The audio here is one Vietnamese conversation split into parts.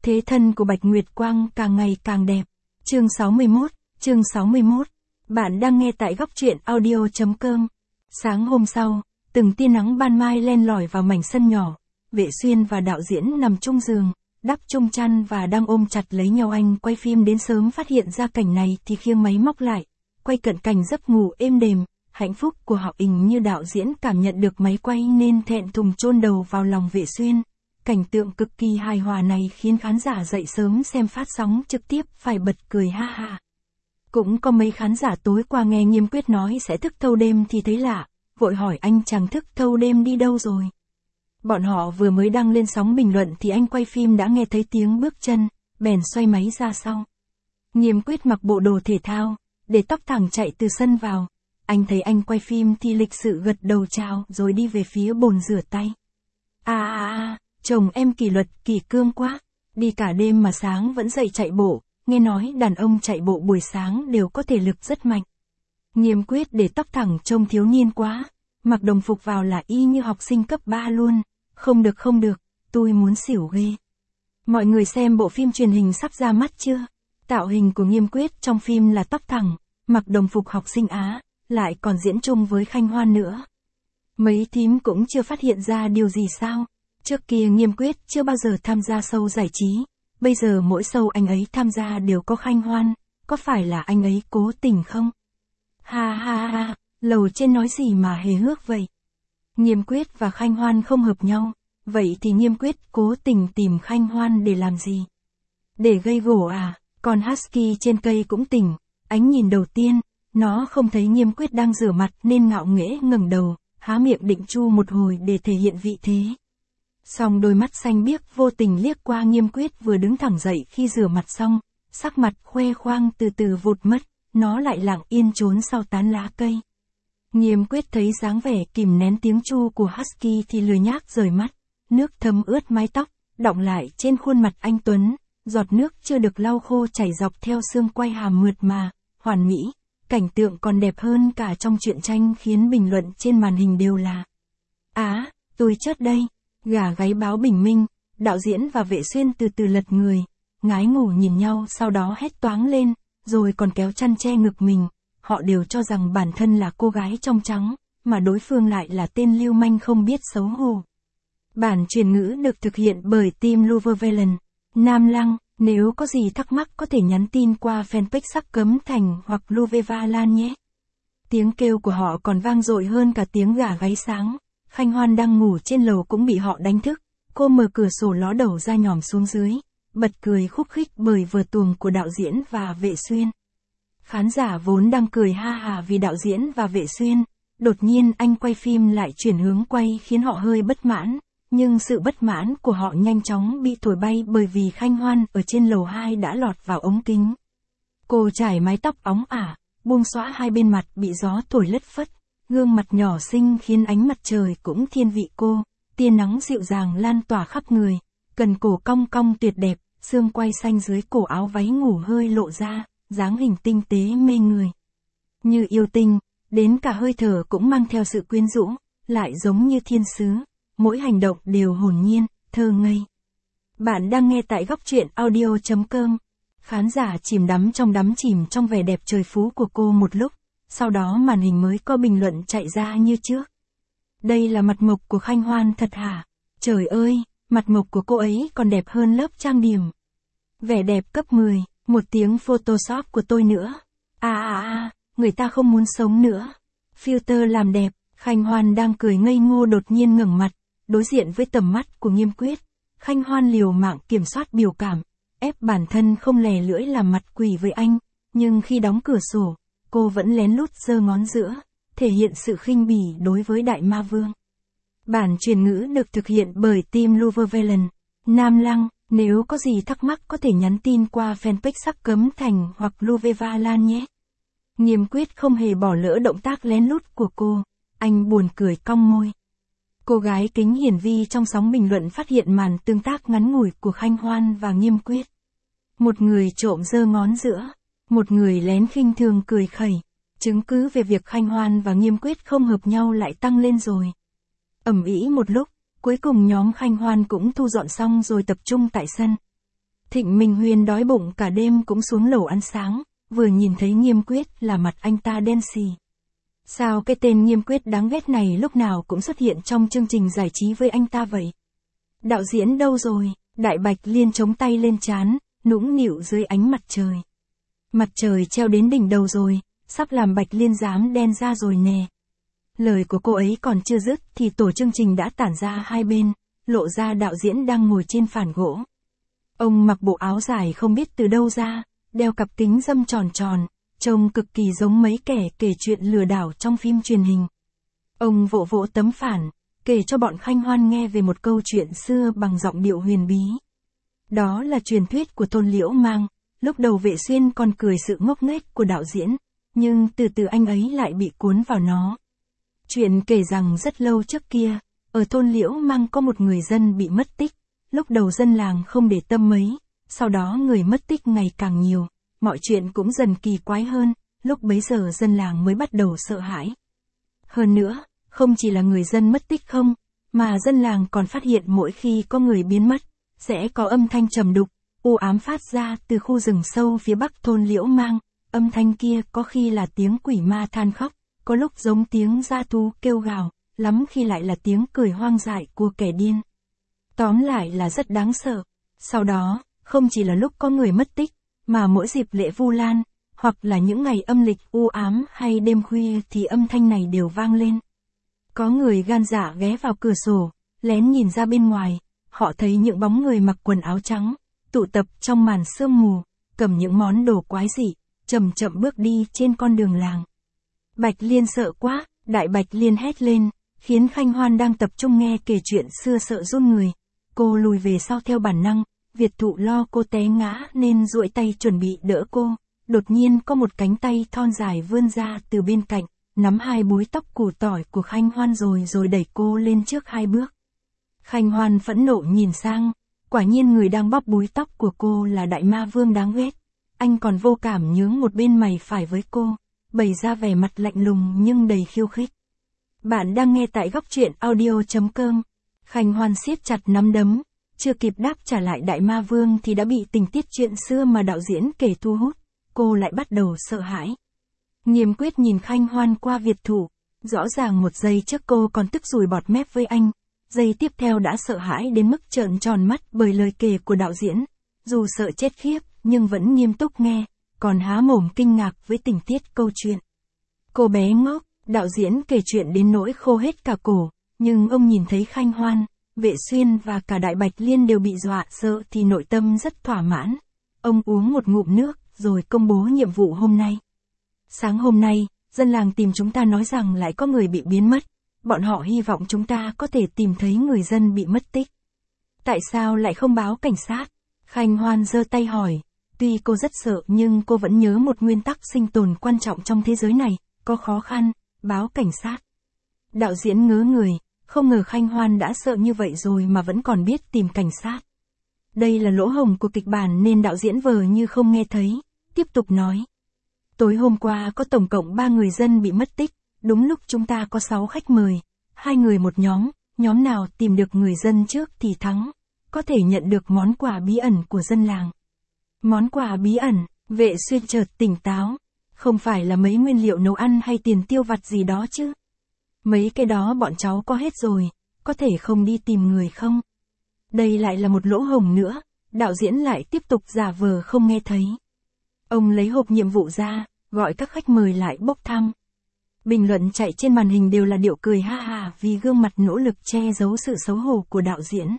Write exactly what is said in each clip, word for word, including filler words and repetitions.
Thế thân của Bạch Nguyệt Quang càng ngày càng đẹp. Chương sáu mươi mốt, chương sáu mươi mốt. Bạn đang nghe tại góc truyện audio chấm com. Sáng hôm sau, từng tia nắng ban mai len lỏi vào mảnh sân nhỏ. Vệ Xuyên và đạo diễn nằm chung giường, đắp chung chăn và đang ôm chặt lấy nhau. Anh quay phim đến sớm phát hiện ra cảnh này thì khiêng máy móc lại, quay cận cảnh giấc ngủ êm đềm. Hạnh phúc của họ hình như đạo diễn cảm nhận được máy quay nên thẹn thùng chôn đầu vào lòng Vệ Xuyên. Cảnh tượng cực kỳ hài hòa này khiến khán giả dậy sớm xem phát sóng trực tiếp phải bật cười ha ha. Cũng có mấy khán giả tối qua nghe Nghiêm Quyết nói sẽ thức thâu đêm thì thấy lạ, vội hỏi anh chàng thức thâu đêm đi đâu rồi. Bọn họ vừa mới đăng lên sóng bình luận thì anh quay phim đã nghe thấy tiếng bước chân, bèn xoay máy ra sau. Nghiêm Quyết mặc bộ đồ thể thao, để tóc thẳng chạy từ sân vào. Anh thấy anh quay phim thì lịch sự gật đầu chào rồi đi về phía bồn rửa tay. À à à, chồng em kỷ luật kỷ cương quá, đi cả đêm mà sáng vẫn dậy chạy bộ, nghe nói đàn ông chạy bộ buổi sáng đều có thể lực rất mạnh. Nghiêm Quyết để tóc thẳng trông thiếu niên quá, mặc đồng phục vào là y như học sinh cấp ba luôn, không được không được, tôi muốn xỉu ghê. Mọi người xem bộ phim truyền hình sắp ra mắt chưa? Tạo hình của Nghiêm Quyết trong phim là tóc thẳng, mặc đồng phục học sinh Á, lại còn diễn chung với Khanh Hoan nữa. Mấy thím cũng chưa phát hiện ra điều gì sao? Trước kia Nghiêm Quyết chưa bao giờ tham gia show giải trí, bây giờ mỗi show anh ấy tham gia đều có Khanh Hoan, có phải là anh ấy cố tình không? Ha ha ha, lầu trên nói gì mà hề hước vậy? Nghiêm Quyết và Khanh Hoan không hợp nhau, vậy thì Nghiêm Quyết cố tình tìm Khanh Hoan để làm gì? Để gây gổ à? Còn Husky trên cây cũng tỉnh, ánh nhìn đầu tiên, nó không thấy Nghiêm Quyết đang rửa mặt nên ngạo nghễ ngẩng đầu, há miệng định chu một hồi để thể hiện vị thế. Song đôi mắt xanh biếc vô tình liếc qua Nghiêm Quyết vừa đứng thẳng dậy khi rửa mặt xong, sắc mặt khoe khoang từ từ vụt mất, nó lại lặng yên trốn sau tán lá cây. Nghiêm Quyết thấy dáng vẻ kìm nén tiếng chu của Husky thì lười nhác rời mắt, nước thấm ướt mái tóc, đọng lại trên khuôn mặt anh Tuấn, giọt nước chưa được lau khô chảy dọc theo xương quai hàm mượt mà, hoàn mỹ. Cảnh tượng còn đẹp hơn cả trong truyện tranh khiến bình luận trên màn hình đều là: Á, tôi chớt đây, gà gáy báo bình minh. Đạo diễn và Vệ Xuyên từ từ lật người, ngái ngủ nhìn nhau sau đó hét toáng lên, rồi còn kéo chăn che ngực mình. Họ đều cho rằng bản thân là cô gái trong trắng, mà đối phương lại là tên lưu manh không biết xấu hổ. Bản truyền ngữ được thực hiện bởi team Luvervelen, Nam Lăng. Nếu có gì thắc mắc có thể nhắn tin qua fanpage Sắc Cấm Thành hoặc Luveva Lan nhé. Tiếng kêu của họ còn vang dội hơn cả tiếng gà gáy sáng. Khanh Hoan đang ngủ trên lầu cũng bị họ đánh thức. Cô mở cửa sổ ló đầu ra nhòm xuống dưới, bật cười khúc khích bởi vở tuồng của đạo diễn và Vệ Xuyên. Khán giả vốn đang cười ha hà vì đạo diễn và Vệ Xuyên, đột nhiên anh quay phim lại chuyển hướng quay khiến họ hơi bất mãn. Nhưng sự bất mãn của họ nhanh chóng bị thổi bay bởi vì Khanh Hoan ở trên lầu hai đã lọt vào ống kính. Cô trải mái tóc óng ả, buông xõa hai bên mặt bị gió thổi lất phất, gương mặt nhỏ xinh khiến ánh mặt trời cũng thiên vị cô, tia nắng dịu dàng lan tỏa khắp người, cần cổ cong cong tuyệt đẹp, xương quai xanh dưới cổ áo váy ngủ hơi lộ ra, dáng hình tinh tế mê người. Như yêu tinh, đến cả hơi thở cũng mang theo sự quyến rũ, lại giống như thiên sứ. Mỗi hành động đều hồn nhiên, thơ ngây. Bạn đang nghe tại góc truyện audio chấm com. Khán giả chìm đắm trong đắm chìm trong vẻ đẹp trời phú của cô một lúc, sau đó màn hình mới có bình luận chạy ra như trước. Đây là mặt mộc của Khanh Hoan thật hả? Trời ơi, mặt mộc của cô ấy còn đẹp hơn lớp trang điểm. Vẻ đẹp cấp mười, một tiếng Photoshop của tôi nữa. À à à, người ta không muốn sống nữa. Filter làm đẹp, Khanh Hoan đang cười ngây ngô đột nhiên ngẩng mặt. Đối diện với tầm mắt của Nghiêm Quyết, Khanh Hoan liều mạng kiểm soát biểu cảm, ép bản thân không lè lưỡi làm mặt quỷ với anh, nhưng khi đóng cửa sổ, cô vẫn lén lút giơ ngón giữa, thể hiện sự khinh bỉ đối với đại ma vương. Bản truyền ngữ được thực hiện bởi team Luvervelen, Nam Lăng. Nếu có gì thắc mắc có thể nhắn tin qua fanpage Sắc Cấm Thành hoặc Luveva Lan nhé. Nghiêm Quyết không hề bỏ lỡ động tác lén lút của cô, anh buồn cười cong môi. Cô gái kính hiển vi trong sóng bình luận phát hiện màn tương tác ngắn ngủi của Khanh Hoan và Nghiêm Quyết. Một người trộm giơ ngón giữa, một người lén khinh thường cười khẩy, chứng cứ về việc Khanh Hoan và Nghiêm Quyết không hợp nhau lại tăng lên rồi. Ầm ĩ một lúc, cuối cùng nhóm Khanh Hoan cũng thu dọn xong rồi tập trung tại sân. Thịnh Minh Huyên đói bụng cả đêm cũng xuống lầu ăn sáng, vừa nhìn thấy Nghiêm Quyết là mặt anh ta đen xì. Sao cái tên Nghiêm Quyết đáng ghét này lúc nào cũng xuất hiện trong chương trình giải trí với anh ta vậy? Đạo diễn đâu rồi? Đại Bạch Liên chống tay lên trán, nũng nịu dưới ánh mặt trời. Mặt trời treo đến đỉnh đầu rồi, sắp làm Bạch Liên dám đen ra rồi nè. Lời của cô ấy còn chưa dứt thì tổ chương trình đã tản ra hai bên, lộ ra đạo diễn đang ngồi trên phản gỗ. Ông mặc bộ áo dài không biết từ đâu ra, đeo cặp kính râm tròn tròn, trông cực kỳ giống mấy kẻ kể chuyện lừa đảo trong phim truyền hình. Ông vỗ vỗ tấm phản, kể cho bọn Khanh Hoan nghe về một câu chuyện xưa bằng giọng điệu huyền bí. Đó là truyền thuyết của Tôn Liễu Mang, lúc đầu Vệ Xuyên còn cười sự ngốc nghếch của đạo diễn, nhưng từ từ anh ấy lại bị cuốn vào nó. Chuyện kể rằng rất lâu trước kia, ở thôn Liễu Mang có một người dân bị mất tích, lúc đầu dân làng không để tâm mấy, sau đó người mất tích ngày càng nhiều, mọi chuyện cũng dần kỳ quái hơn, lúc bấy giờ dân làng mới bắt đầu sợ hãi. Hơn nữa, không chỉ là người dân mất tích không, mà dân làng còn phát hiện mỗi khi có người biến mất, sẽ có âm thanh trầm đục, u ám phát ra từ khu rừng sâu phía bắc thôn Liễu Mang, âm thanh kia có khi là tiếng quỷ ma than khóc, có lúc giống tiếng dã thú kêu gào, lắm khi lại là tiếng cười hoang dại của kẻ điên. Tóm lại là rất đáng sợ. Sau đó, không chỉ là lúc có người mất tích, mà mỗi dịp lễ Vu Lan, hoặc là những ngày âm lịch u ám hay đêm khuya thì âm thanh này đều vang lên. Có người gan dạ ghé vào cửa sổ, lén nhìn ra bên ngoài, họ thấy những bóng người mặc quần áo trắng, tụ tập trong màn sương mù, cầm những món đồ quái dị, chậm chậm bước đi trên con đường làng. Bạch Liên sợ quá, Đại Bạch Liên hét lên, khiến Khanh Hoan đang tập trung nghe kể chuyện xưa sợ run người. Cô lùi về sau theo bản năng, Việt Thụ lo cô té ngã nên duỗi tay chuẩn bị đỡ cô. Đột nhiên có một cánh tay thon dài vươn ra từ bên cạnh, nắm hai búi tóc củ tỏi của Khanh Hoan rồi rồi đẩy cô lên trước hai bước. Khanh Hoan phẫn nộ nhìn sang, quả nhiên người đang bóp búi tóc của cô là Đại Ma Vương đáng ghét. Anh còn vô cảm nhướng một bên mày phải với cô, bày ra vẻ mặt lạnh lùng nhưng đầy khiêu khích. Bạn đang nghe tại góc truyện audio chấm com. Khanh Hoan siết chặt nắm đấm, chưa kịp đáp trả lại Đại Ma Vương thì đã bị tình tiết chuyện xưa mà đạo diễn kể thu hút, cô lại bắt đầu sợ hãi. Nghiêm Quyết nhìn Khanh Hoan qua Việt Thủ, rõ ràng một giây trước cô còn tức sùi bọt mép với anh, giây tiếp theo đã sợ hãi đến mức trợn tròn mắt bởi lời kể của đạo diễn, dù sợ chết khiếp nhưng vẫn nghiêm túc nghe, còn há mồm kinh ngạc với tình tiết câu chuyện. Cô bé ngốc, đạo diễn kể chuyện đến nỗi khô hết cả cổ, nhưng ông nhìn thấy Khanh Hoan, Vệ Xuyên và cả Đại Bạch Liên đều bị dọa sợ thì nội tâm rất thỏa mãn. Ông uống một ngụm nước, rồi công bố nhiệm vụ hôm nay. Sáng hôm nay, dân làng tìm chúng ta nói rằng lại có người bị biến mất. Bọn họ hy vọng chúng ta có thể tìm thấy người dân bị mất tích. Tại sao lại không báo cảnh sát? Khanh Hoan giơ tay hỏi. Tuy cô rất sợ nhưng cô vẫn nhớ một nguyên tắc sinh tồn quan trọng trong thế giới này, có khó khăn, báo cảnh sát. Đạo diễn ngớ người, không ngờ Khanh Hoan đã sợ như vậy rồi mà vẫn còn biết tìm cảnh sát. Đây là lỗ hổng của kịch bản nên đạo diễn vờ như không nghe thấy, tiếp tục nói. Tối hôm qua có tổng cộng ba người dân bị mất tích, đúng lúc chúng ta có sáu khách mời, hai người một nhóm, nhóm nào tìm được người dân trước thì thắng, có thể nhận được món quà bí ẩn của dân làng. Món quà bí ẩn, Vệ Xuyên chợt tỉnh táo, không phải là mấy nguyên liệu nấu ăn hay tiền tiêu vặt gì đó chứ. Mấy cái đó bọn cháu có hết rồi, có thể không đi tìm người không? Đây lại là một lỗ hổng nữa, đạo diễn lại tiếp tục giả vờ không nghe thấy. Ông lấy hộp nhiệm vụ ra, gọi các khách mời lại bốc thăm. Bình luận chạy trên màn hình đều là điệu cười ha ha vì gương mặt nỗ lực che giấu sự xấu hổ của đạo diễn.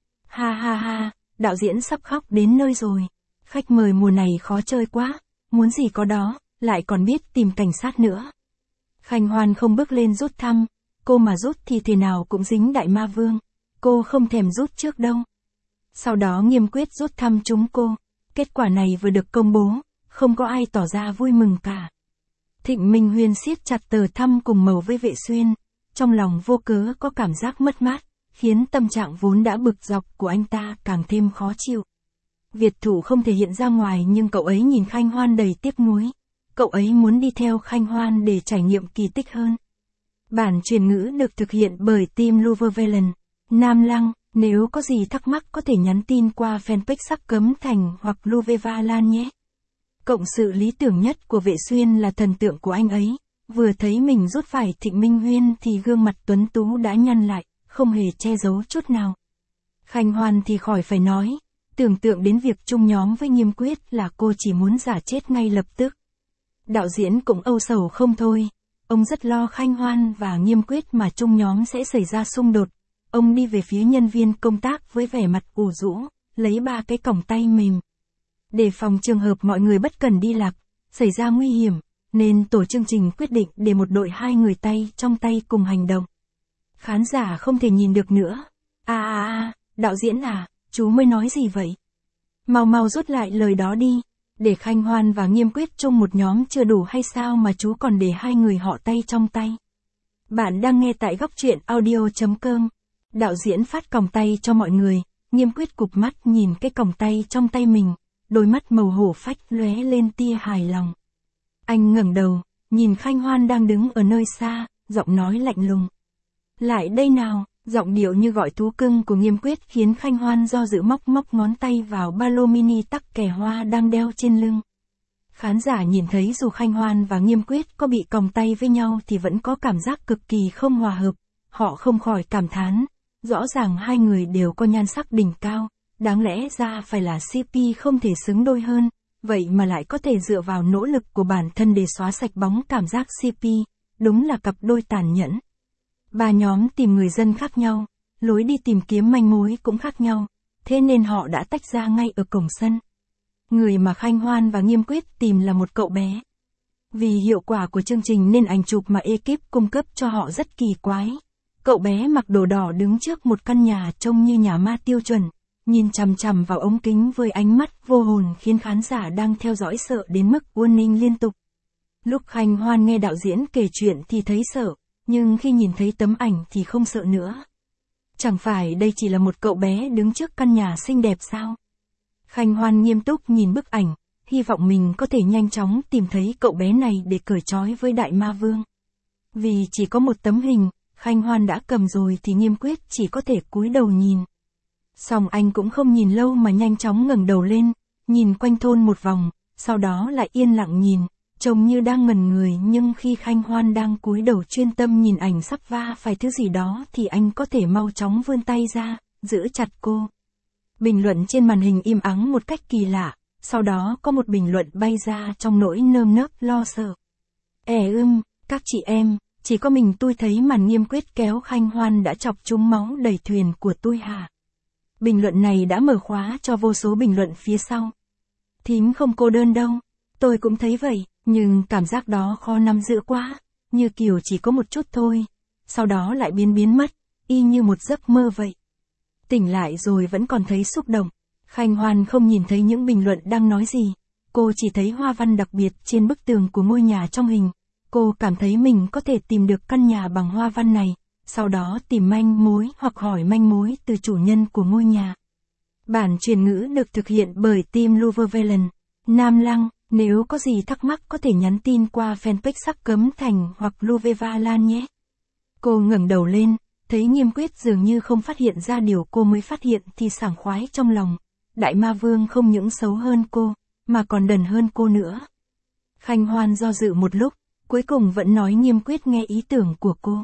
Ha ha ha, đạo diễn sắp khóc đến nơi rồi. Khách mời mùa này khó chơi quá, muốn gì có đó, lại còn biết tìm cảnh sát nữa. Khanh Hoan không bước lên rút thăm, cô mà rút thì thế nào cũng dính Đại Ma Vương, cô không thèm rút trước đâu. Sau đó Nghiêm Quyết rút thăm chúng cô, kết quả này vừa được công bố, không có ai tỏ ra vui mừng cả. Thịnh Minh Huyên siết chặt tờ thăm cùng màu với Vệ Xuyên, trong lòng vô cớ có cảm giác mất mát, khiến tâm trạng vốn đã bực dọc của anh ta càng thêm khó chịu. Việt Thủ không thể hiện ra ngoài nhưng cậu ấy nhìn Khanh Hoan đầy tiếc nuối. Cậu ấy muốn đi theo Khanh Hoan để trải nghiệm kỳ tích hơn. Bản truyền ngữ được thực hiện bởi team Luvervelen, Nam Lăng, Nếu có gì thắc mắc có thể nhắn tin qua fanpage Sắc Cấm Thành hoặc Luveva Lan nhé. Cộng sự lý tưởng nhất của Vệ Xuyên là thần tượng của anh ấy. Vừa thấy mình rút phải Thịnh Minh Huyên thì gương mặt tuấn tú đã nhăn lại, không hề che giấu chút nào. Khanh Hoan thì khỏi phải nói, tưởng tượng đến việc chung nhóm với Nghiêm Quyết là cô chỉ muốn giả chết ngay lập tức. Đạo diễn cũng âu sầu không thôi, ông rất lo Khanh Hoan và Nghiêm Quyết mà chung nhóm sẽ xảy ra xung đột. Ông đi về phía nhân viên công tác với vẻ mặt ủ rũ, lấy ba cái còng tay mềm. Để phòng trường hợp mọi người bất cần đi lạc, xảy ra nguy hiểm, nên tổ chương trình quyết định để một đội hai người tay trong tay cùng hành động. Khán giả không thể nhìn được nữa. À à à, đạo diễn à, chú mới nói gì vậy? Mau mau rút lại lời đó đi, để Khanh Hoan và Nghiêm Quyết chung một nhóm chưa đủ hay sao mà chú còn để hai người họ tay trong tay. Bạn đang nghe tại góc truyện audio chấm com. Đạo diễn phát còng tay cho mọi người, Nghiêm Quyết cụp mắt nhìn cái còng tay trong tay mình, đôi mắt màu hổ phách lóe lên tia hài lòng. Anh ngẩng đầu, nhìn Khanh Hoan đang đứng ở nơi xa, giọng nói lạnh lùng. Lại đây nào, giọng điệu như gọi thú cưng của Nghiêm Quyết khiến Khanh Hoan do dự móc móc ngón tay vào ba lô mini tắc kè hoa đang đeo trên lưng. Khán giả nhìn thấy dù Khanh Hoan và Nghiêm Quyết có bị còng tay với nhau thì vẫn có cảm giác cực kỳ không hòa hợp, họ không khỏi cảm thán. Rõ ràng hai người đều có nhan sắc đỉnh cao, đáng lẽ ra phải là xê pê không thể xứng đôi hơn, vậy mà lại có thể dựa vào nỗ lực của bản thân để xóa sạch bóng cảm giác xê pê, đúng là cặp đôi tàn nhẫn. Ba nhóm tìm người dân khác nhau, lối đi tìm kiếm manh mối cũng khác nhau, thế nên họ đã tách ra ngay ở cổng sân. Người mà Khanh Hoan và Nghiêm Quyết tìm là một cậu bé. Vì hiệu quả của chương trình nên ảnh chụp mà ekip cung cấp cho họ rất kỳ quái. Cậu bé mặc đồ đỏ đứng trước một căn nhà trông như nhà ma tiêu chuẩn, nhìn chằm chằm vào ống kính với ánh mắt vô hồn khiến khán giả đang theo dõi sợ đến mức warning liên tục. Lúc Khanh Hoan nghe đạo diễn kể chuyện thì thấy sợ, nhưng khi nhìn thấy tấm ảnh thì không sợ nữa. Chẳng phải đây chỉ là một cậu bé đứng trước căn nhà xinh đẹp sao? Khanh Hoan nghiêm túc nhìn bức ảnh, hy vọng mình có thể nhanh chóng tìm thấy cậu bé này để cởi trói với Đại Ma Vương. Vì chỉ có một tấm hình, Khanh Hoan đã cầm rồi thì Nghiêm Quyết chỉ có thể cúi đầu nhìn. Song anh cũng không nhìn lâu mà nhanh chóng ngẩng đầu lên, nhìn quanh thôn một vòng, sau đó lại yên lặng nhìn, trông như đang ngẩn người, nhưng khi Khanh Hoan đang cúi đầu chuyên tâm nhìn ảnh sắp va phải thứ gì đó thì anh có thể mau chóng vươn tay ra, giữ chặt cô. Bình luận trên màn hình im ắng một cách kỳ lạ, sau đó có một bình luận bay ra trong nỗi nơm nớp lo sợ. È ưm, các chị em, chỉ có mình tôi thấy màn Nghiêm Quyết kéo Khanh Hoan đã chọc trúng máu đầy thuyền của tôi hả? Bình luận này đã mở khóa cho vô số bình luận phía sau. Thím không cô đơn đâu, tôi cũng thấy vậy, nhưng cảm giác đó khó nắm giữ quá, như kiểu chỉ có một chút thôi, sau đó lại biến biến mất, y như một giấc mơ vậy. Tỉnh lại rồi vẫn còn thấy xúc động. Khanh Hoan không nhìn thấy những bình luận đang nói gì, cô chỉ thấy hoa văn đặc biệt trên bức tường của ngôi nhà trong hình. Cô cảm thấy mình có thể tìm được căn nhà bằng hoa văn này, sau đó tìm manh mối hoặc hỏi manh mối từ chủ nhân của ngôi nhà. Bản truyền ngữ được thực hiện bởi team Luvervelen, Nam Lăng. Nếu có gì thắc mắc có thể nhắn tin qua fanpage Sắc Cấm Thành hoặc Luveva Lan nhé. Cô ngẩng đầu lên, thấy Nghiêm Quyết dường như không phát hiện ra điều cô mới phát hiện thì sảng khoái trong lòng. Đại Ma Vương không những xấu hơn cô, mà còn đần hơn cô nữa. Khanh Hoan do dự một lúc, cuối cùng vẫn nói Nghiêm Quyết nghe ý tưởng của cô.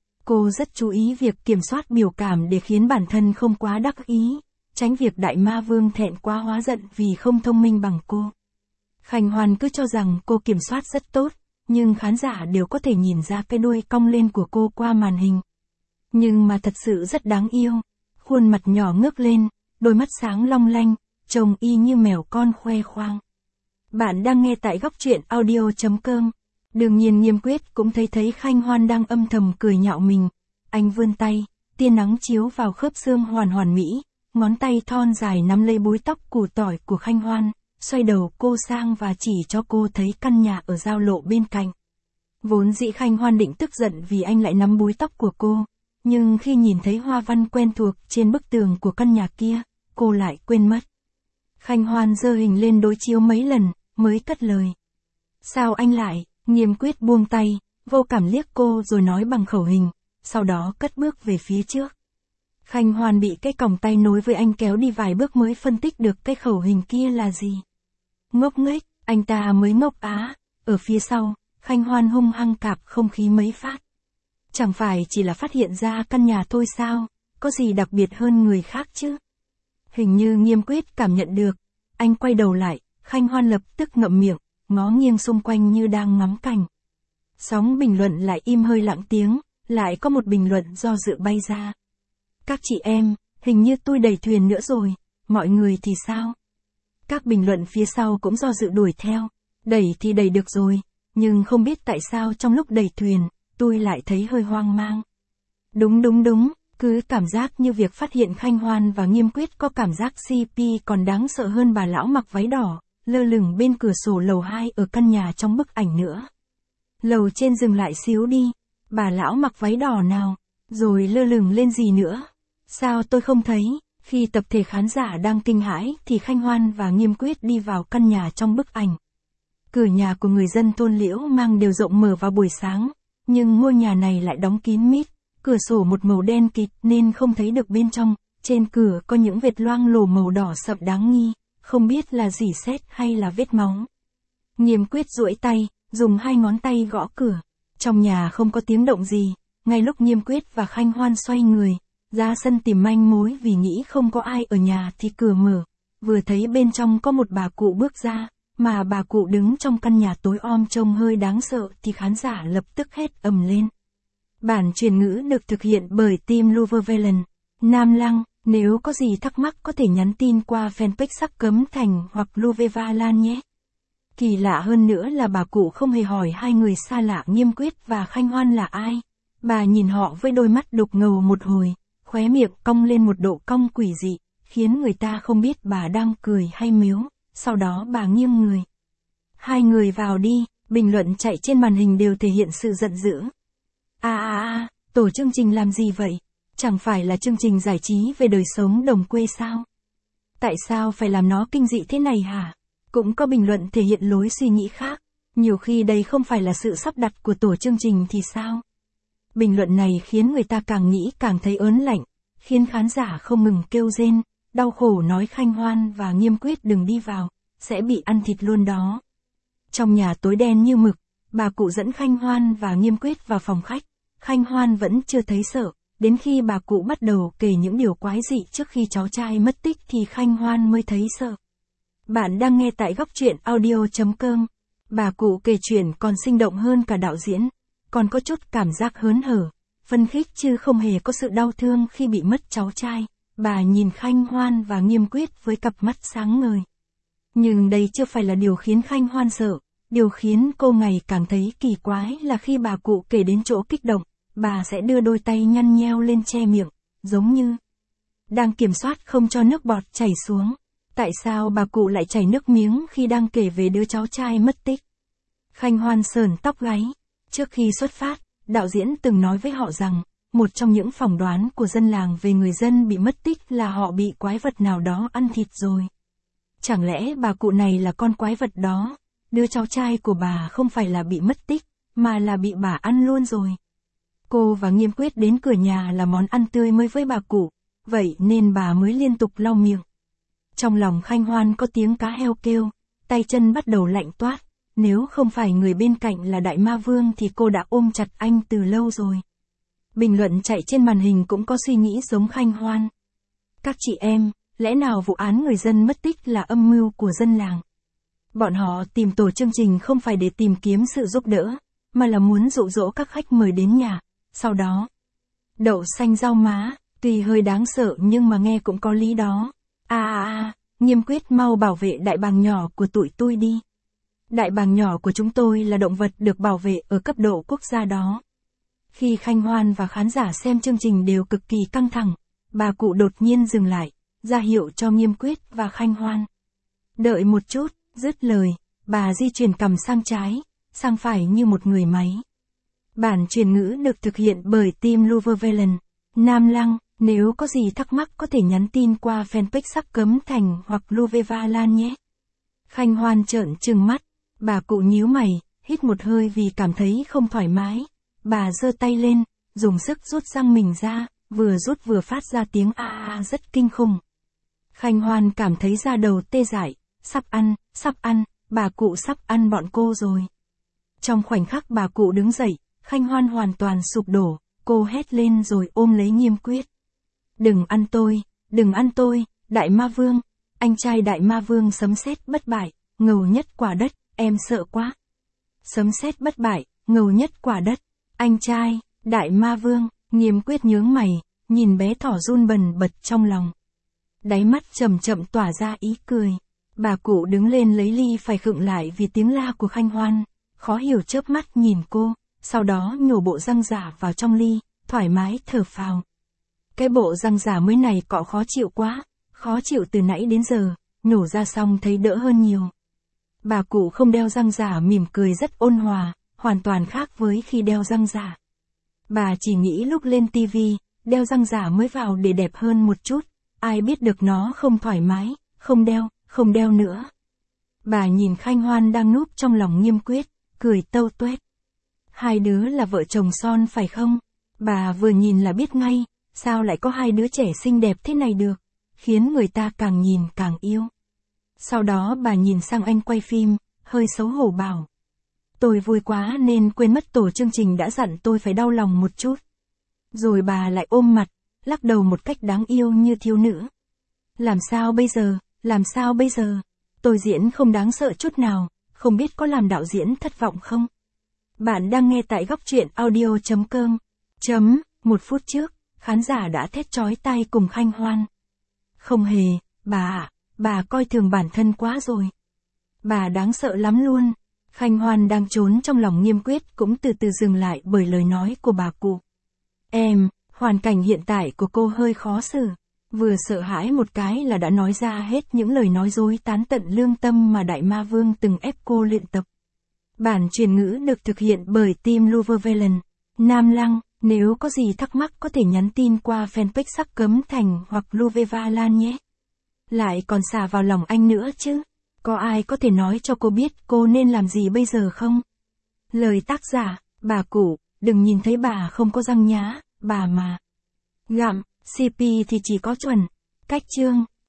Cô rất chú ý việc kiểm soát biểu cảm để khiến bản thân không quá đắc ý, tránh việc Đại Ma Vương thẹn quá hóa giận vì không thông minh bằng cô. Khanh Hoan cứ cho rằng cô kiểm soát rất tốt, nhưng khán giả đều có thể nhìn ra cái đuôi cong lên của cô qua màn hình. Nhưng mà thật sự rất đáng yêu, khuôn mặt nhỏ ngước lên, đôi mắt sáng long lanh, trông y như mèo con khoe khoang. Bạn đang nghe tại góc truyện audio chấm com. Đương nhiên Nghiêm Quyết cũng thấy thấy Khanh Hoan đang âm thầm cười nhạo mình. Anh vươn tay, tia nắng chiếu vào khớp xương hoàn hoàn mỹ, ngón tay thon dài nắm lấy búi tóc củ tỏi của Khanh Hoan, xoay đầu cô sang và chỉ cho cô thấy căn nhà ở giao lộ bên cạnh. Vốn dĩ Khanh Hoan định tức giận vì anh lại nắm búi tóc của cô, nhưng khi nhìn thấy hoa văn quen thuộc trên bức tường của căn nhà kia, cô lại quên mất. Khanh Hoan giơ hình lên đối chiếu mấy lần, mới cất lời. Sao anh lại? Nghiêm Quyết buông tay, vô cảm liếc cô rồi nói bằng khẩu hình, sau đó cất bước về phía trước. Khanh Hoan bị cái còng tay nối với anh kéo đi vài bước mới phân tích được cái khẩu hình kia là gì. Ngốc nghếch, anh ta mới ngốc á. Ở phía sau, Khanh Hoan hung hăng cạp không khí mấy phát. Chẳng phải chỉ là phát hiện ra căn nhà thôi sao, có gì đặc biệt hơn người khác chứ. Hình như Nghiêm Quyết cảm nhận được, anh quay đầu lại, Khanh Hoan lập tức ngậm miệng, ngó nghiêng xung quanh như đang ngắm cảnh. Sóng bình luận lại im hơi lặng tiếng, lại có một bình luận do dự bay ra. Các chị em, hình như tôi đẩy thuyền nữa rồi, mọi người thì sao? Các bình luận phía sau cũng do dự đuổi theo, đẩy thì đẩy được rồi, nhưng không biết tại sao trong lúc đẩy thuyền, tôi lại thấy hơi hoang mang. Đúng đúng đúng, cứ cảm giác như việc phát hiện Khanh Hoan và Nghiêm Quyết có cảm giác xê pê còn đáng sợ hơn bà lão mặc váy đỏ, lơ lửng bên cửa sổ lầu hai ở căn nhà trong bức ảnh nữa. Lầu trên dừng lại xíu đi, bà lão mặc váy đỏ nào, rồi lơ lửng lên gì nữa? Sao tôi không thấy? Khi tập thể khán giả đang kinh hãi thì Khanh Hoan và Nghiêm Quyết đi vào căn nhà trong bức ảnh. Cửa nhà của người dân thôn Liễu Mang đều rộng mở vào buổi sáng, nhưng ngôi nhà này lại đóng kín mít, cửa sổ một màu đen kịt nên không thấy được bên trong, trên cửa có những vệt loang lổ màu đỏ sậm đáng nghi, không biết là rỉ sét hay là vết máu. Nghiêm Quyết duỗi tay, dùng hai ngón tay gõ cửa. Trong nhà không có tiếng động gì, ngay lúc Nghiêm Quyết và Khanh Hoan xoay người, ra sân tìm manh mối vì nghĩ không có ai ở nhà thì cửa mở, vừa thấy bên trong có một bà cụ bước ra, mà bà cụ đứng trong căn nhà tối om trông hơi đáng sợ thì khán giả lập tức hét ầm lên. Bản truyền ngữ được thực hiện bởi team Luvervelen, Nam Lăng, nếu có gì thắc mắc có thể nhắn tin qua fanpage Sắc Cấm Thành hoặc Luveva Lan nhé. Kỳ lạ hơn nữa là bà cụ không hề hỏi hai người xa lạ Nghiêm Quyết và Khanh Hoan là ai. Bà nhìn họ với đôi mắt đục ngầu một hồi, khóe miệng cong lên một độ cong quỷ dị, khiến người ta không biết bà đang cười hay miếu, sau đó bà nghiêng người. Hai người vào đi, bình luận chạy trên màn hình đều thể hiện sự giận dữ. À à à, tổ chương trình làm gì vậy? Chẳng phải là chương trình giải trí về đời sống đồng quê sao? Tại sao phải làm nó kinh dị thế này hả? Cũng có bình luận thể hiện lối suy nghĩ khác, nhiều khi đây không phải là sự sắp đặt của tổ chương trình thì sao? Bình luận này khiến người ta càng nghĩ càng thấy ớn lạnh, khiến khán giả không ngừng kêu rên, đau khổ nói Khanh Hoan và Nghiêm Quyết đừng đi vào, sẽ bị ăn thịt luôn đó. Trong nhà tối đen như mực, bà cụ dẫn Khanh Hoan và Nghiêm Quyết vào phòng khách, Khanh Hoan vẫn chưa thấy sợ, đến khi bà cụ bắt đầu kể những điều quái dị trước khi cháu trai mất tích thì Khanh Hoan mới thấy sợ. Bạn đang nghe tại góc truyện audio chấm com. Bà cụ kể chuyện còn sinh động hơn cả đạo diễn, còn có chút cảm giác hớn hở, phấn khích chứ không hề có sự đau thương khi bị mất cháu trai. Bà nhìn Khanh Hoan và Nghiêm Quyết với cặp mắt sáng ngời. Nhưng đây chưa phải là điều khiến Khanh Hoan sợ, điều khiến cô ngày càng thấy kỳ quái là khi bà cụ kể đến chỗ kích động, bà sẽ đưa đôi tay nhăn nheo lên che miệng, giống như đang kiểm soát không cho nước bọt chảy xuống. Tại sao bà cụ lại chảy nước miếng khi đang kể về đứa cháu trai mất tích? Khanh Hoan sờn tóc gáy. Trước khi xuất phát, đạo diễn từng nói với họ rằng, một trong những phỏng đoán của dân làng về người dân bị mất tích là họ bị quái vật nào đó ăn thịt rồi. Chẳng lẽ bà cụ này là con quái vật đó? Đứa cháu trai của bà không phải là bị mất tích, mà là bị bà ăn luôn rồi. Cô và Nghiêm Quyết đến cửa nhà là món ăn tươi mới với bà cụ, vậy nên bà mới liên tục lau miệng. Trong lòng Khanh Hoan có tiếng cá heo kêu, tay chân bắt đầu lạnh toát, nếu không phải người bên cạnh là Đại Ma Vương thì cô đã ôm chặt anh từ lâu rồi. Bình luận chạy trên màn hình cũng có suy nghĩ giống Khanh Hoan. Các chị em, lẽ nào vụ án người dân mất tích là âm mưu của dân làng? Bọn họ tìm tổ chương trình không phải để tìm kiếm sự giúp đỡ, mà là muốn dụ dỗ các khách mời đến nhà, sau đó đậu xanh rau má, tuy hơi đáng sợ nhưng mà nghe cũng có lý đó. À à à, Nghiêm Quyết mau bảo vệ đại bàng nhỏ của tụi tôi đi. Đại bàng nhỏ của chúng tôi là động vật được bảo vệ ở cấp độ quốc gia đó. Khi Khanh Hoan và khán giả xem chương trình đều cực kỳ căng thẳng, bà cụ đột nhiên dừng lại, ra hiệu cho Nghiêm Quyết và Khanh Hoan. Đợi một chút, dứt lời, bà di chuyển cằm sang trái, sang phải như một người máy. Bản truyền ngữ được thực hiện bởi team Luvervelen, Nam Lăng, nếu có gì thắc mắc có thể nhắn tin qua fanpage Sắc Cấm Thành hoặc Luveva Lan nhé. Khanh Hoan trợn trừng mắt, bà cụ nhíu mày, hít một hơi vì cảm thấy không thoải mái. Bà giơ tay lên, dùng sức rút răng mình ra, vừa rút vừa phát ra tiếng a a rất kinh khủng. Khanh Hoan cảm thấy da đầu tê dại, sắp ăn, sắp ăn, bà cụ sắp ăn bọn cô rồi. Trong khoảnh khắc bà cụ đứng dậy, Khanh Hoan hoàn toàn sụp đổ, cô hét lên rồi ôm lấy Nghiêm Quyết. Đừng ăn tôi, đừng ăn tôi, Đại Ma Vương, anh trai Đại Ma Vương sấm sét bất bại, ngầu nhất quả đất, em sợ quá. Sấm sét bất bại, ngầu nhất quả đất, anh trai, Đại Ma Vương, Nghiêm Quyết nhướng mày, nhìn bé thỏ run bần bật trong lòng. Đáy mắt chậm chậm tỏa ra ý cười. Bà cụ đứng lên lấy ly phải khựng lại vì tiếng la của Khanh Hoan, khó hiểu chớp mắt nhìn cô, sau đó nhổ bộ răng giả vào trong ly, thoải mái thở phào. Cái bộ răng giả mới này cọ khó chịu quá, khó chịu từ nãy đến giờ, nhổ ra xong thấy đỡ hơn nhiều. Bà cụ không đeo răng giả mỉm cười rất ôn hòa, hoàn toàn khác với khi đeo răng giả. Bà chỉ nghĩ lúc lên tivi, đeo răng giả mới vào để đẹp hơn một chút, ai biết được nó không thoải mái, không đeo, không đeo nữa. Bà nhìn Khanh Hoan đang núp trong lòng Nghiêm Quyết, cười tâu tuét. Hai đứa là vợ chồng son phải không? Bà vừa nhìn là biết ngay, sao lại có hai đứa trẻ xinh đẹp thế này được, khiến người ta càng nhìn càng yêu. Sau đó bà nhìn sang anh quay phim, hơi xấu hổ bảo. Tôi vui quá nên quên mất tổ chương trình đã dặn tôi phải đau lòng một chút. Rồi bà lại ôm mặt, lắc đầu một cách đáng yêu như thiếu nữ. Làm sao bây giờ, làm sao bây giờ? Tôi diễn không đáng sợ chút nào, không biết có làm đạo diễn thất vọng không? Bạn đang nghe tại góc truyện audio chấm com. Chấm, một phút trước, khán giả đã thét chói tai cùng Khanh Hoan. Không hề, bà ạ, bà coi thường bản thân quá rồi. Bà đáng sợ lắm luôn. Khanh Hoan đang trốn trong lòng Nghiêm Quyết cũng từ từ dừng lại bởi lời nói của bà cụ. Em, hoàn cảnh hiện tại của cô hơi khó xử. Vừa sợ hãi một cái là đã nói ra hết những lời nói dối tán tận lương tâm mà Đại Ma Vương từng ép cô luyện tập. Bản truyền ngữ được thực hiện bởi team Luvervelen. Nam Lăng, nếu có gì thắc mắc có thể nhắn tin qua fanpage Sắc Cấm Thành hoặc Luveva Lan nhé. Lại còn xả vào lòng anh nữa chứ. Có ai có thể nói cho cô biết cô nên làm gì bây giờ không? Lời tác giả, bà cụ, đừng nhìn thấy bà không có răng nhá, bà mà. Gặm, xê pê thì chỉ có chuẩn. Cách chương.